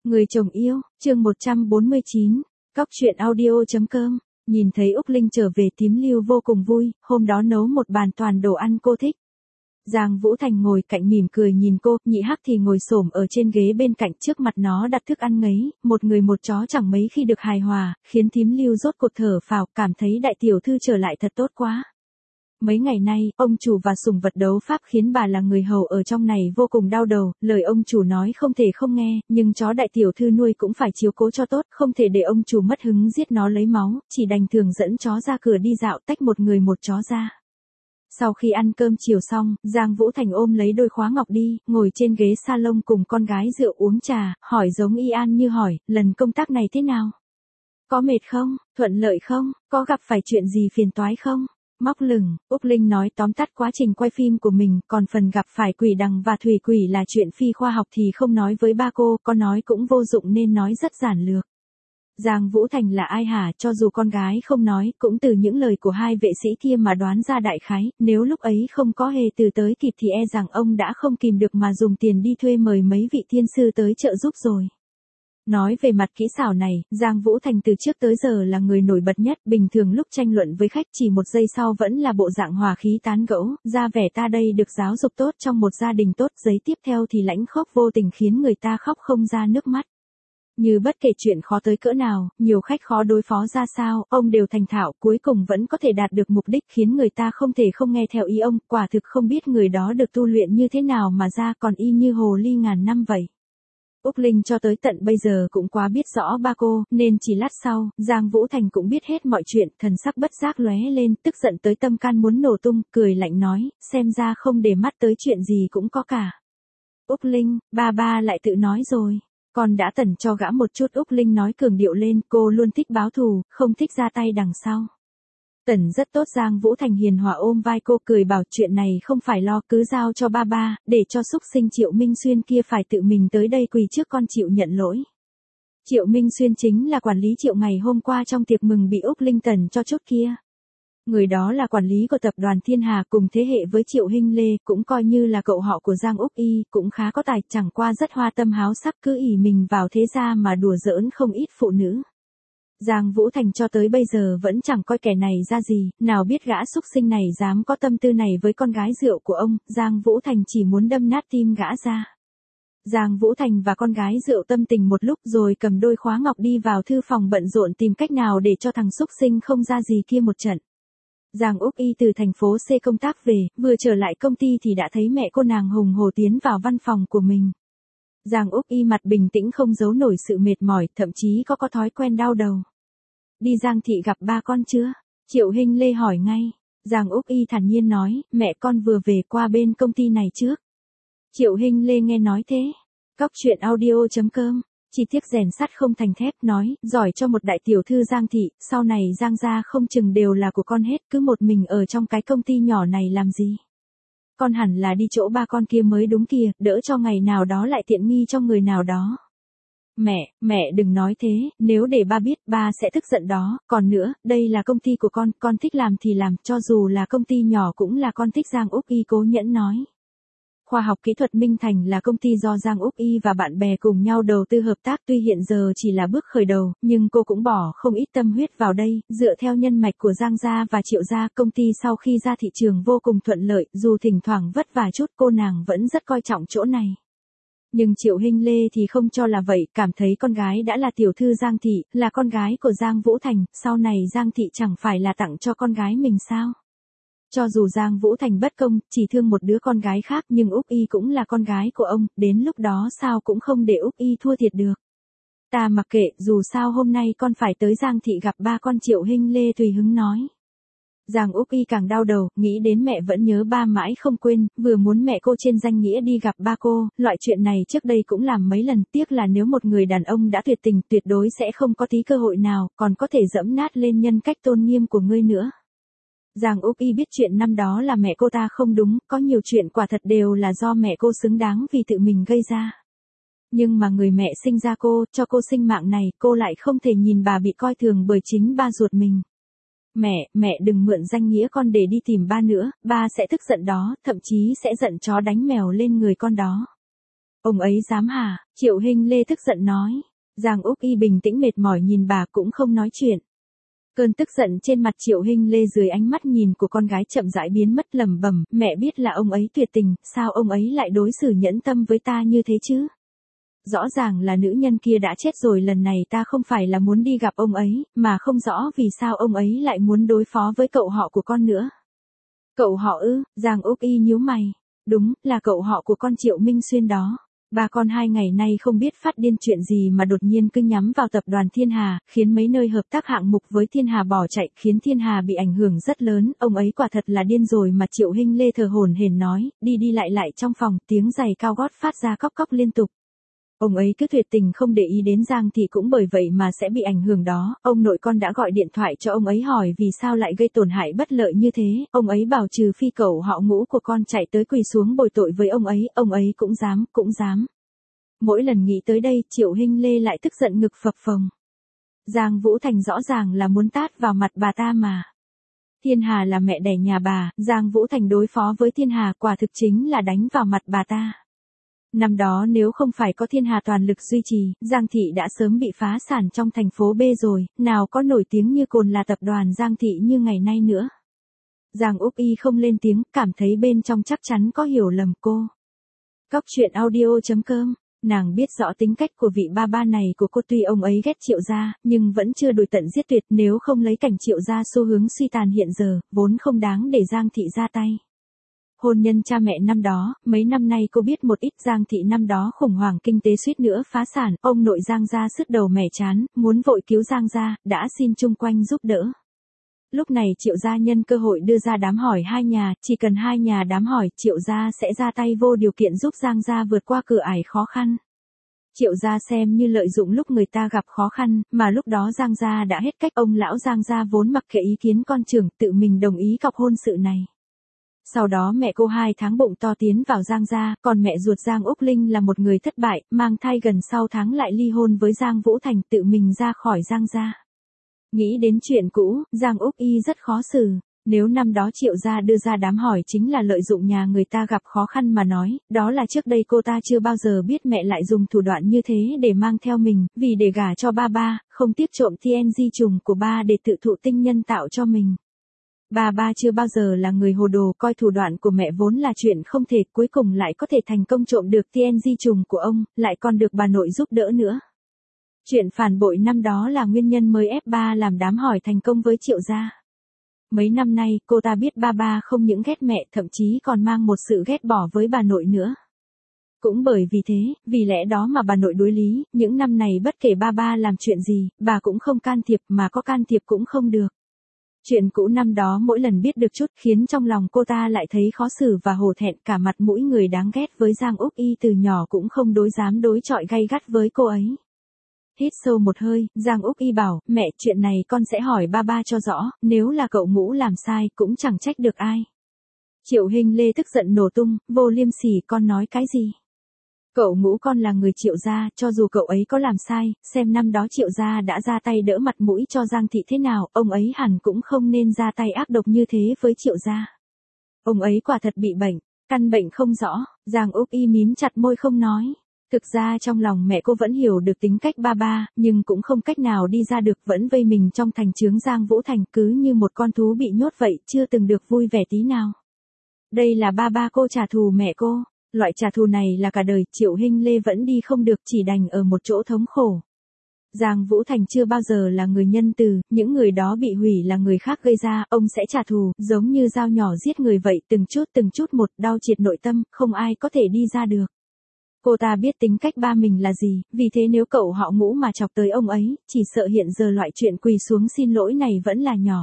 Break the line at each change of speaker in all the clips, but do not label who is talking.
Người chồng yêu, chương 149, Cóc truyện audio.com. Nhìn thấy Úc Linh trở về Tím Lưu vô cùng vui, hôm đó nấu một bàn toàn đồ ăn cô thích. Giang Vũ Thành ngồi cạnh mỉm cười nhìn cô, Nhị Hắc thì ngồi xổm ở trên ghế bên cạnh, trước mặt nó đặt thức ăn ngấy, một người một chó chẳng mấy khi được hài hòa, khiến Tím Lưu rốt cuộc thở phào, cảm thấy đại tiểu thư trở lại thật tốt quá. Mấy ngày nay, ông chủ và sủng vật đấu pháp khiến bà là người hầu ở trong này vô cùng đau đầu, lời ông chủ nói không thể không nghe, nhưng chó đại tiểu thư nuôi cũng phải chiếu cố cho tốt, không thể để ông chủ mất hứng giết nó lấy máu, chỉ đành thường dẫn chó ra cửa đi dạo, tách một người một chó ra. Sau khi ăn cơm chiều xong, Giang Vũ Thành ôm lấy đôi khóa ngọc đi, ngồi trên ghế salon cùng con gái rượu uống trà, hỏi giống y an như hỏi, lần công tác này thế nào? Có mệt không? Thuận lợi không? Có gặp phải chuyện gì phiền toái không? Móc lửng, Úc Linh nói tóm tắt quá trình quay phim của mình, còn phần gặp phải quỷ đằng và thủy quỷ là chuyện phi khoa học thì không nói với ba cô, con nói cũng vô dụng nên nói rất giản lược. Giang Vũ Thành là ai hả, cho dù con gái không nói, cũng từ những lời của hai vệ sĩ kia mà đoán ra đại khái, nếu lúc ấy không có hề từ tới kịp thì e rằng ông đã không kìm được mà dùng tiền đi thuê mời mấy vị thiên sư tới trợ giúp rồi. Nói về mặt kỹ xảo này, Giang Vũ Thành từ trước tới giờ là người nổi bật nhất, bình thường lúc tranh luận với khách chỉ một giây sau vẫn là bộ dạng hòa khí tán gẫu, ra vẻ ta đây được giáo dục tốt trong một gia đình tốt, giấy tiếp theo thì lãnh khốc vô tình khiến người ta khóc không ra nước mắt. Như bất kể chuyện khó tới cỡ nào, nhiều khách khó đối phó ra sao, ông đều thành thạo, cuối cùng vẫn có thể đạt được mục đích khiến người ta không thể không nghe theo ý ông, quả thực không biết người đó được tu luyện như thế nào mà ra còn y như hồ ly ngàn năm vậy. Úc Linh cho tới tận bây giờ cũng quá biết rõ ba cô, nên chỉ lát sau, Giang Vũ Thành cũng biết hết mọi chuyện, thần sắc bất giác lóe lên, tức giận tới tâm can muốn nổ tung, cười lạnh nói, xem ra không để mắt tới chuyện gì cũng có cả. Úc Linh, ba lại tự nói rồi. Con đã tẩn cho gã một chút, Úc Linh nói cường điệu lên, cô luôn thích báo thù, không thích ra tay đằng sau. Tẩn rất tốt, Giang Vũ Thành hiền hòa ôm vai cô cười bảo chuyện này không phải lo, cứ giao cho ba, để cho xúc sinh Triệu Minh Xuyên kia phải tự mình tới đây quỳ trước con chịu nhận lỗi. Triệu Minh Xuyên chính là quản lý Triệu ngày hôm qua trong tiệc mừng bị Úc Linh tẩn cho chốt kia. Người đó là quản lý của tập đoàn Thiên Hà cùng thế hệ với Triệu Hinh Lê, cũng coi như là cậu họ của Giang Úc Y, cũng khá có tài, chẳng qua rất hoa tâm háo sắc, cứ ỷ mình vào thế gia mà đùa giỡn không ít phụ nữ. Giang Vũ Thành cho tới bây giờ vẫn chẳng coi kẻ này ra gì, nào biết gã xúc sinh này dám có tâm tư này với con gái rượu của ông, Giang Vũ Thành chỉ muốn đâm nát tim gã ra. Giang Vũ Thành và con gái rượu tâm tình một lúc rồi cầm đôi khóa ngọc đi vào thư phòng bận rộn tìm cách nào để cho thằng xúc sinh không ra gì kia một trận. Giang Úc Y từ thành phố C công tác về, vừa trở lại công ty thì đã thấy mẹ cô nàng hùng hổ tiến vào văn phòng của mình. Giang Úc Y mặt bình tĩnh không giấu nổi sự mệt mỏi, thậm chí có thói quen đau đầu. Đi Giang thị gặp ba con chưa? Triệu Hinh Lê hỏi ngay. Giang Úc Y thản nhiên nói, mẹ con vừa về qua bên công ty này trước. Triệu Hinh Lê nghe nói thế. Cóc truyện audio.com. Chỉ tiếc rèn sắt không thành thép, nói, giỏi cho một đại tiểu thư Giang thị, sau này Giang gia không chừng đều là của con hết, cứ một mình ở trong cái công ty nhỏ này làm gì. Con hẳn là đi chỗ ba con kia mới đúng kìa, đỡ cho ngày nào đó lại tiện nghi cho người nào đó. Mẹ đừng nói thế, nếu để ba biết, ba sẽ tức giận đó, còn nữa, đây là công ty của con thích làm thì làm, cho dù là công ty nhỏ cũng là con thích, Giang Úc Y cố nhẫn nói. Khoa học kỹ thuật Minh Thành là công ty do Giang Úc Y và bạn bè cùng nhau đầu tư hợp tác, tuy hiện giờ chỉ là bước khởi đầu, nhưng cô cũng bỏ không ít tâm huyết vào đây, dựa theo nhân mạch của Giang gia và Triệu gia, công ty sau khi ra thị trường vô cùng thuận lợi, dù thỉnh thoảng vất vả chút cô nàng vẫn rất coi trọng chỗ này. Nhưng Triệu Hinh Lê thì không cho là vậy, cảm thấy con gái đã là tiểu thư Giang thị, là con gái của Giang Vũ Thành, sau này Giang thị chẳng phải là tặng cho con gái mình sao? Cho dù Giang Vũ Thành bất công, chỉ thương một đứa con gái khác nhưng Úc Y cũng là con gái của ông, đến lúc đó sao cũng không để Úc Y thua thiệt được. Ta mặc kệ, dù sao hôm nay con phải tới Giang thị gặp ba con, Triệu Hinh Lê tùy hứng nói. Giang Úc Y càng đau đầu, nghĩ đến mẹ vẫn nhớ ba mãi không quên, vừa muốn mẹ cô trên danh nghĩa đi gặp ba cô, loại chuyện này trước đây cũng làm mấy lần, tiếc là nếu một người đàn ông đã tuyệt tình, tuyệt đối sẽ không có tí cơ hội nào, còn có thể dẫm nát lên nhân cách tôn nghiêm của ngươi nữa. Giang Úc Y biết chuyện năm đó là mẹ cô ta không đúng, có nhiều chuyện quả thật đều là do mẹ cô xứng đáng vì tự mình gây ra. Nhưng mà người mẹ sinh ra cô, cho cô sinh mạng này, cô lại không thể nhìn bà bị coi thường bởi chính ba ruột mình. Mẹ đừng mượn danh nghĩa con để đi tìm ba nữa, ba sẽ tức giận đó, thậm chí sẽ giận chó đánh mèo lên người con đó. Ông ấy dám hả? Triệu Hinh Lê tức giận nói. Giang Úc Y bình tĩnh mệt mỏi nhìn bà cũng không nói chuyện. Cơn tức giận trên mặt Triệu Hinh Lê dưới ánh mắt nhìn của con gái chậm rãi biến mất, lẩm bẩm, mẹ biết là ông ấy tuyệt tình, sao ông ấy lại đối xử nhẫn tâm với ta như thế chứ? Rõ ràng là nữ nhân kia đã chết rồi, lần này ta không phải là muốn đi gặp ông ấy, mà không rõ vì sao ông ấy lại muốn đối phó với cậu họ của con nữa. Cậu họ ư? Giang Úc Y nhíu mày. Đúng, là cậu họ của con Triệu Minh Xuyên đó. Ba con 2 ngày nay không biết phát điên chuyện gì mà đột nhiên cứ nhắm vào tập đoàn Thiên Hà, khiến mấy nơi hợp tác hạng mục với Thiên Hà bỏ chạy, khiến Thiên Hà bị ảnh hưởng rất lớn, ông ấy quả thật là điên rồi mà. Triệu Hinh Lê thở hổn hển nói, đi đi lại lại trong phòng, tiếng giày cao gót phát ra cóc cóc liên tục. Ông ấy cứ tuyệt tình không để ý đến Giang Thị cũng bởi vậy mà sẽ bị ảnh hưởng đó. Ông nội con đã gọi điện thoại cho ông ấy hỏi vì sao lại gây tổn hại bất lợi như thế. Ông ấy bảo trừ phi cậu họ Ngũ của con chạy tới quỳ xuống bồi tội với ông ấy cũng dám. Mỗi lần nghĩ tới đây Triệu Hinh Lê lại tức giận ngực phập phồng. Giang Vũ Thành rõ ràng là muốn tát vào mặt bà ta mà. Thiên Hà là mẹ đẻ nhà bà, Giang Vũ Thành đối phó với Thiên Hà quả thực chính là đánh vào mặt bà ta. Năm đó nếu không phải có Thiên Hà toàn lực duy trì, Giang Thị đã sớm bị phá sản trong thành phố B rồi, nào có nổi tiếng như cồn là tập đoàn Giang Thị như ngày nay nữa. Giang Úc Y không lên tiếng, cảm thấy bên trong chắc chắn có hiểu lầm cô. Cóc truyện audio.com. Nàng biết rõ tính cách của vị ba ba này của cô, tuy ông ấy ghét Triệu gia, nhưng vẫn chưa đuổi tận giết tuyệt, nếu không lấy cảnh Triệu gia xu hướng suy tàn hiện giờ, vốn không đáng để Giang Thị ra tay. Hôn nhân cha mẹ năm đó, mấy năm nay cô biết một ít. Giang Thị năm đó khủng hoảng kinh tế suýt nữa phá sản, ông nội Giang gia sứt đầu mẻ chán, muốn vội cứu Giang gia, đã xin chung quanh giúp đỡ. Lúc này Triệu gia nhân cơ hội đưa ra đám hỏi 2 nhà, chỉ cần 2 nhà đám hỏi, Triệu gia sẽ ra tay vô điều kiện giúp Giang gia vượt qua cửa ải khó khăn. Triệu gia xem như lợi dụng lúc người ta gặp khó khăn, mà lúc đó Giang gia đã hết cách, ông lão Giang gia vốn mặc kệ ý kiến con trưởng, tự mình đồng ý cọc hôn sự này. Sau đó mẹ cô 2 tháng bụng to tiến vào Giang gia, còn mẹ ruột Giang Úc Linh là một người thất bại, mang thai gần sau tháng lại ly hôn với Giang Vũ Thành, tự mình ra khỏi Giang gia. Nghĩ đến chuyện cũ, Giang Úc Y rất khó xử. Nếu năm đó Triệu gia đưa ra đám hỏi chính là lợi dụng nhà người ta gặp khó khăn mà nói, đó là trước đây cô ta chưa bao giờ biết mẹ lại dùng thủ đoạn như thế để mang theo mình, vì để gả cho ba, không tiếc trộm TNG trùng của ba để tự thụ tinh nhân tạo cho mình. Ba chưa bao giờ là người hồ đồ, coi thủ đoạn của mẹ vốn là chuyện không thể, cuối cùng lại có thể thành công trộm được TNG trùng của ông, lại còn được bà nội giúp đỡ nữa. Chuyện phản bội năm đó là nguyên nhân mới ép ba làm đám hỏi thành công với Triệu gia. Mấy năm nay, cô ta biết ba không những ghét mẹ, thậm chí còn mang một sự ghét bỏ với bà nội nữa. Cũng bởi vì thế, vì lẽ đó mà bà nội đối lý, những năm này bất kể ba làm chuyện gì, bà cũng không can thiệp, mà có can thiệp cũng không được. Chuyện cũ năm đó mỗi lần biết được chút khiến trong lòng cô ta lại thấy khó xử và hổ thẹn, cả mặt mũi người đáng ghét với Giang Úc Y từ nhỏ cũng không dám đối chọi gay gắt với cô ấy. Hít sâu một hơi, Giang Úc Y bảo, mẹ, chuyện này con sẽ hỏi ba cho rõ, nếu là cậu Ngũ làm sai cũng chẳng trách được ai. Triệu Hinh Lê tức giận nổ tung, vô liêm sỉ, con nói cái gì? Cậu Ngũ con là người Triệu gia, cho dù cậu ấy có làm sai, xem năm đó Triệu gia đã ra tay đỡ mặt mũi cho Giang Thị thế nào, ông ấy hẳn cũng không nên ra tay ác độc như thế với Triệu gia. Ông ấy quả thật bị bệnh, căn bệnh không rõ. Giang Úc Y mím chặt môi không nói. Thực ra trong lòng mẹ cô vẫn hiểu được tính cách ba, nhưng cũng không cách nào đi ra được, vẫn vây mình trong thành chướng Giang Vũ Thành, cứ như một con thú bị nhốt vậy, chưa từng được vui vẻ tí nào. Đây là ba cô trả thù mẹ cô, loại trả thù này là cả đời. Triệu Hinh Lê vẫn đi không được, chỉ đành ở một chỗ thống khổ. Giang Vũ Thành chưa bao giờ là người nhân từ, những người đó bị hủy là người khác gây ra, ông sẽ trả thù, giống như dao nhỏ giết người vậy, từng chút một, đau triệt nội tâm, không ai có thể đi ra được. Cô ta biết tính cách ba mình là gì, vì thế nếu cậu họ Ngũ mà chọc tới ông ấy, chỉ sợ hiện giờ loại chuyện quỳ xuống xin lỗi này vẫn là nhỏ.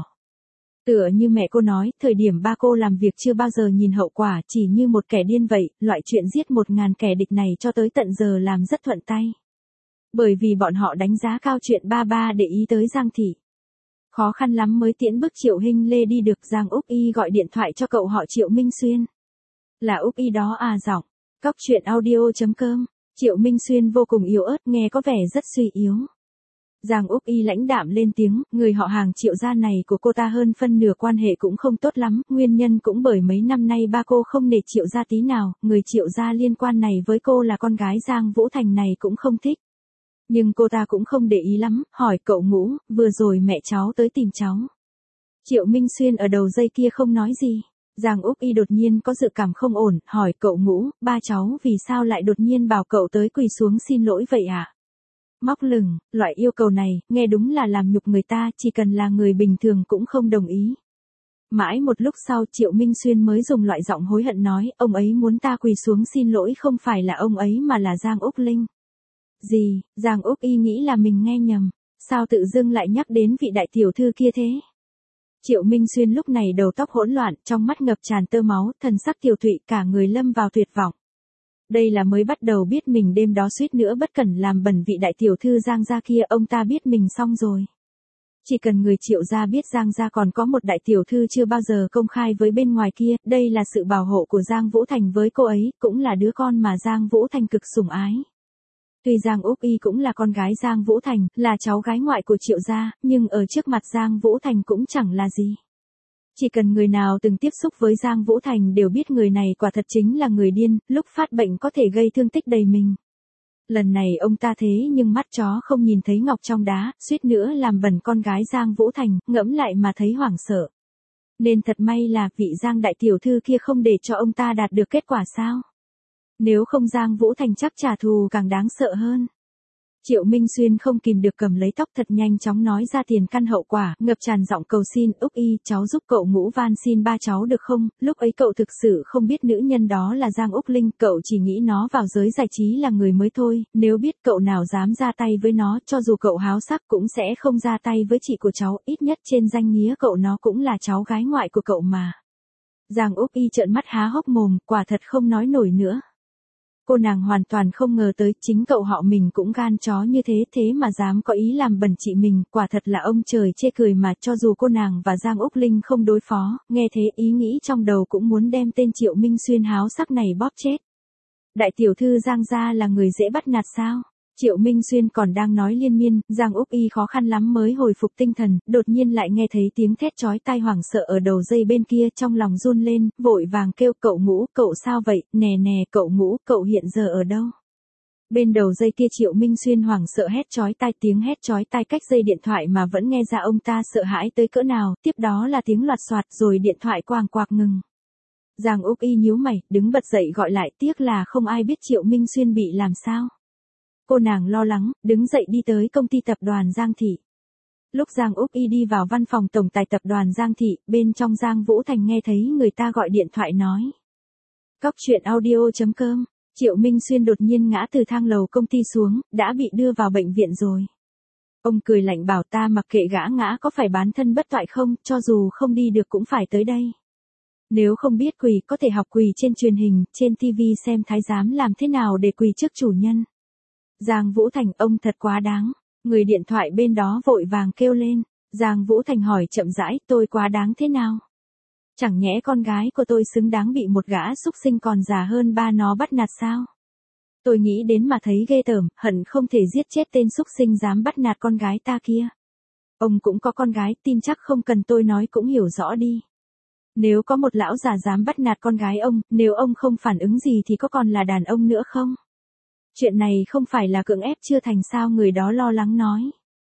Tựa như mẹ cô nói, thời điểm ba cô làm việc chưa bao giờ nhìn hậu quả, chỉ như một kẻ điên vậy, loại chuyện giết 1000 kẻ địch này cho tới tận giờ làm rất thuận tay. Bởi vì bọn họ đánh giá cao chuyện ba để ý tới Giang Thị. Khó khăn lắm mới tiễn bước Triệu Hinh Lê đi được. Giang Úc Y gọi điện thoại cho cậu họ Triệu Minh Xuyên. Là Úc Y đó à? Giọng Cóc truyện audio.com. Triệu Minh Xuyên vô cùng yếu ớt, nghe có vẻ rất suy yếu. Giang Úc Y lãnh đạm lên tiếng, người họ hàng Triệu gia này của cô ta hơn phân nửa quan hệ cũng không tốt lắm, nguyên nhân cũng bởi mấy năm nay ba cô không nể Triệu gia tí nào, người Triệu gia liên quan này với cô là con gái Giang Vũ Thành này cũng không thích. Nhưng cô ta cũng không để ý lắm, hỏi cậu Ngũ, vừa rồi mẹ cháu tới tìm cháu. Triệu Minh Xuyên ở đầu dây kia không nói gì. Giang Úc Y đột nhiên có dự cảm không ổn, hỏi cậu Ngũ, ba cháu vì sao lại đột nhiên bảo cậu tới quỳ xuống xin lỗi vậy ạ? Móc lửng, loại yêu cầu này, nghe đúng là làm nhục người ta, chỉ cần là người bình thường cũng không đồng ý. Mãi một lúc sau Triệu Minh Xuyên mới dùng loại giọng hối hận nói, ông ấy muốn ta quỳ xuống xin lỗi không phải là ông ấy mà là Giang Úc Linh. Gì, Giang Úc Y nghĩ là mình nghe nhầm, sao tự dưng lại nhắc đến vị đại tiểu thư kia thế? Triệu Minh Xuyên lúc này đầu tóc hỗn loạn, trong mắt ngập tràn tơ máu, thần sắc tiều tụy, cả người lâm vào tuyệt vọng. Đây là mới bắt đầu biết mình đêm đó suýt nữa bất cẩn làm bẩn vị đại tiểu thư Giang gia kia, ông ta biết mình xong rồi. Chỉ cần người Triệu gia biết Giang gia còn có một đại tiểu thư chưa bao giờ công khai với bên ngoài kia, đây là sự bảo hộ của Giang Vũ Thành với cô ấy, cũng là đứa con mà Giang Vũ Thành cực sủng ái. Tuy Giang Úc Y cũng là con gái Giang Vũ Thành, là cháu gái ngoại của Triệu gia, nhưng ở trước mặt Giang Vũ Thành cũng chẳng là gì. Chỉ cần người nào từng tiếp xúc với Giang Vũ Thành đều biết người này quả thật chính là người điên, lúc phát bệnh có thể gây thương tích đầy mình. Lần này ông ta thế nhưng mắt chó không nhìn thấy ngọc trong đá, suýt nữa làm bẩn con gái Giang Vũ Thành, ngẫm lại mà thấy hoảng sợ. Nên thật may là vị Giang đại tiểu thư kia không để cho ông ta đạt được kết quả sao? Nếu không Giang Vũ Thành chắc trả thù càng đáng sợ hơn. Triệu Minh Xuyên không kìm được cầm lấy tóc thật nhanh chóng nói ra tiền căn hậu quả, ngập tràn giọng cầu xin, Úc Y, cháu giúp cậu Ngũ van xin ba cháu được không, lúc ấy cậu thực sự không biết nữ nhân đó là Giang Úc Linh, cậu chỉ nghĩ nó vào giới giải trí là người mới thôi, nếu biết cậu nào dám ra tay với nó, cho dù cậu háo sắc cũng sẽ không ra tay với chị của cháu, ít nhất trên danh nghĩa cậu nó cũng là cháu gái ngoại của cậu mà. Giang Úc Y trợn mắt há hốc mồm, quả thật không nói nổi nữa. Cô nàng hoàn toàn không ngờ tới chính cậu họ mình cũng gan chó như thế mà dám có ý làm bẩn chị mình, quả thật là ông trời chê cười mà, cho dù cô nàng và Giang Úc Linh không đối phó, nghe thế ý nghĩ trong đầu cũng muốn đem tên Triệu Minh Xuyên háo sắc này bóp chết. Đại tiểu thư Giang gia là người dễ bắt nạt sao? Triệu Minh Xuyên còn đang nói liên miên, Giang Úc Y khó khăn lắm mới hồi phục tinh thần, đột nhiên lại nghe thấy tiếng thét chói tai hoảng sợ ở đầu dây bên kia, trong lòng run lên, vội vàng kêu cậu Ngũ, cậu sao vậy, nè cậu Ngũ, cậu hiện giờ ở đâu? Bên đầu dây kia Triệu Minh Xuyên hoảng sợ hét chói tai, tiếng hét chói tai cách dây điện thoại mà vẫn nghe ra ông ta sợ hãi tới cỡ nào, tiếp đó là tiếng loạt soạt rồi điện thoại quàng quạc ngừng. Giang Úc Y nhíu mày, đứng bật dậy gọi lại, tiếc là không ai biết Triệu Minh Xuyên bị làm sao. Cô nàng lo lắng, đứng dậy đi tới công ty tập đoàn Giang Thị. Lúc Giang Úc Y đi vào văn phòng tổng tài tập đoàn Giang Thị, bên trong Giang Vũ Thành nghe thấy người ta gọi điện thoại nói. Cóc truyện audio.com, Triệu Minh Xuyên đột nhiên ngã từ thang lầu công ty xuống, đã bị đưa vào bệnh viện rồi. Ông cười lạnh bảo ta mặc kệ gã ngã có phải bán thân bất toại không, cho dù không đi được cũng phải tới đây. Nếu không biết quỳ có thể học quỳ trên truyền hình, trên TV xem thái giám làm thế nào để quỳ trước chủ nhân. Giang Vũ Thành, ông thật quá đáng. Người điện thoại bên đó vội vàng kêu lên. Giang Vũ Thành hỏi chậm rãi, tôi quá đáng thế nào? Chẳng nhẽ con gái của tôi xứng đáng bị một gã xúc sinh còn già hơn ba nó bắt nạt sao? Tôi nghĩ đến mà thấy ghê tởm, hận không thể giết chết tên xúc sinh dám bắt nạt con gái ta kia. Ông cũng có con gái, tin chắc không cần tôi nói cũng hiểu rõ đi. Nếu có một lão già dám bắt nạt con gái ông, nếu ông không phản ứng gì thì có còn là đàn ông nữa không? Chuyện này không phải là cưỡng ép chưa thành sao, người đó lo lắng nói.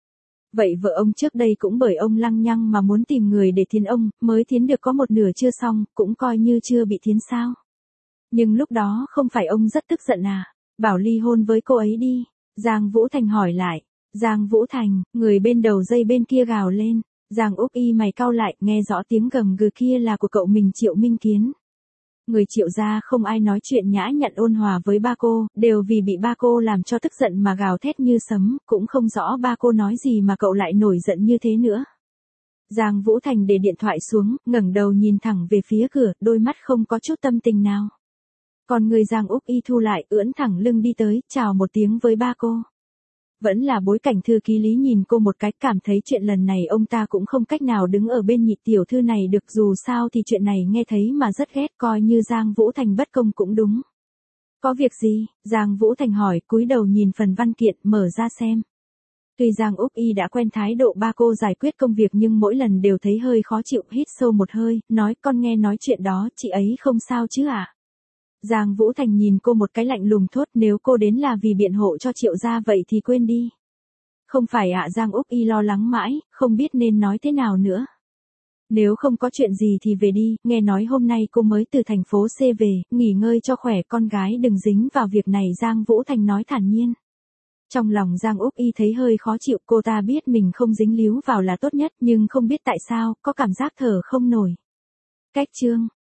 Vậy vợ ông trước đây cũng bởi ông lăng nhăng mà muốn tìm người để thiến ông, mới thiến được có một nửa chưa xong, cũng coi như chưa bị thiến sao. Nhưng lúc đó không phải ông rất tức giận à, bảo ly hôn với cô ấy đi. Giang Vũ Thành hỏi lại. Giang Vũ Thành, người bên đầu dây bên kia gào lên. Giang Úc Y mày cau lại, nghe rõ tiếng gầm gừ kia là của cậu mình Triệu Minh Kiến. Người Triệu gia không ai nói chuyện nhã nhặn ôn hòa với ba cô, đều vì bị ba cô làm cho tức giận mà gào thét như sấm, cũng không rõ ba cô nói gì mà cậu lại nổi giận như thế nữa. Giang Vũ Thành để điện thoại xuống, ngẩng đầu nhìn thẳng về phía cửa, đôi mắt không có chút tâm tình nào. Còn người Giang Úc Y thu lại, ưỡn thẳng lưng đi tới, chào một tiếng với ba cô. Vẫn là bối cảnh thư ký Lý nhìn cô một cái, cảm thấy chuyện lần này ông ta cũng không cách nào đứng ở bên nhị tiểu thư này được, dù sao thì chuyện này nghe thấy mà rất ghét, coi như Giang Vũ Thành bất công cũng đúng. Có việc gì? Giang Vũ Thành hỏi, cúi đầu nhìn phần văn kiện, mở ra xem. Tuy Giang Úc Y đã quen thái độ ba cô giải quyết công việc nhưng mỗi lần đều thấy hơi khó chịu, hít sâu một hơi, nói con nghe nói chuyện đó, chị ấy không sao chứ ạ? Giang Vũ Thành nhìn cô một cái lạnh lùng thốt, nếu cô đến là vì biện hộ cho Triệu gia vậy thì quên đi. Không phải ạ, Giang Úc Y lo lắng mãi, không biết nên nói thế nào nữa. Nếu không có chuyện gì thì về đi, nghe nói hôm nay cô mới từ thành phố C về, nghỉ ngơi cho khỏe, con gái đừng dính vào việc này, Giang Vũ Thành nói thản nhiên. Trong lòng Giang Úc Y thấy hơi khó chịu, cô ta biết mình không dính líu vào là tốt nhất nhưng không biết tại sao, có cảm giác thở không nổi. Cách chương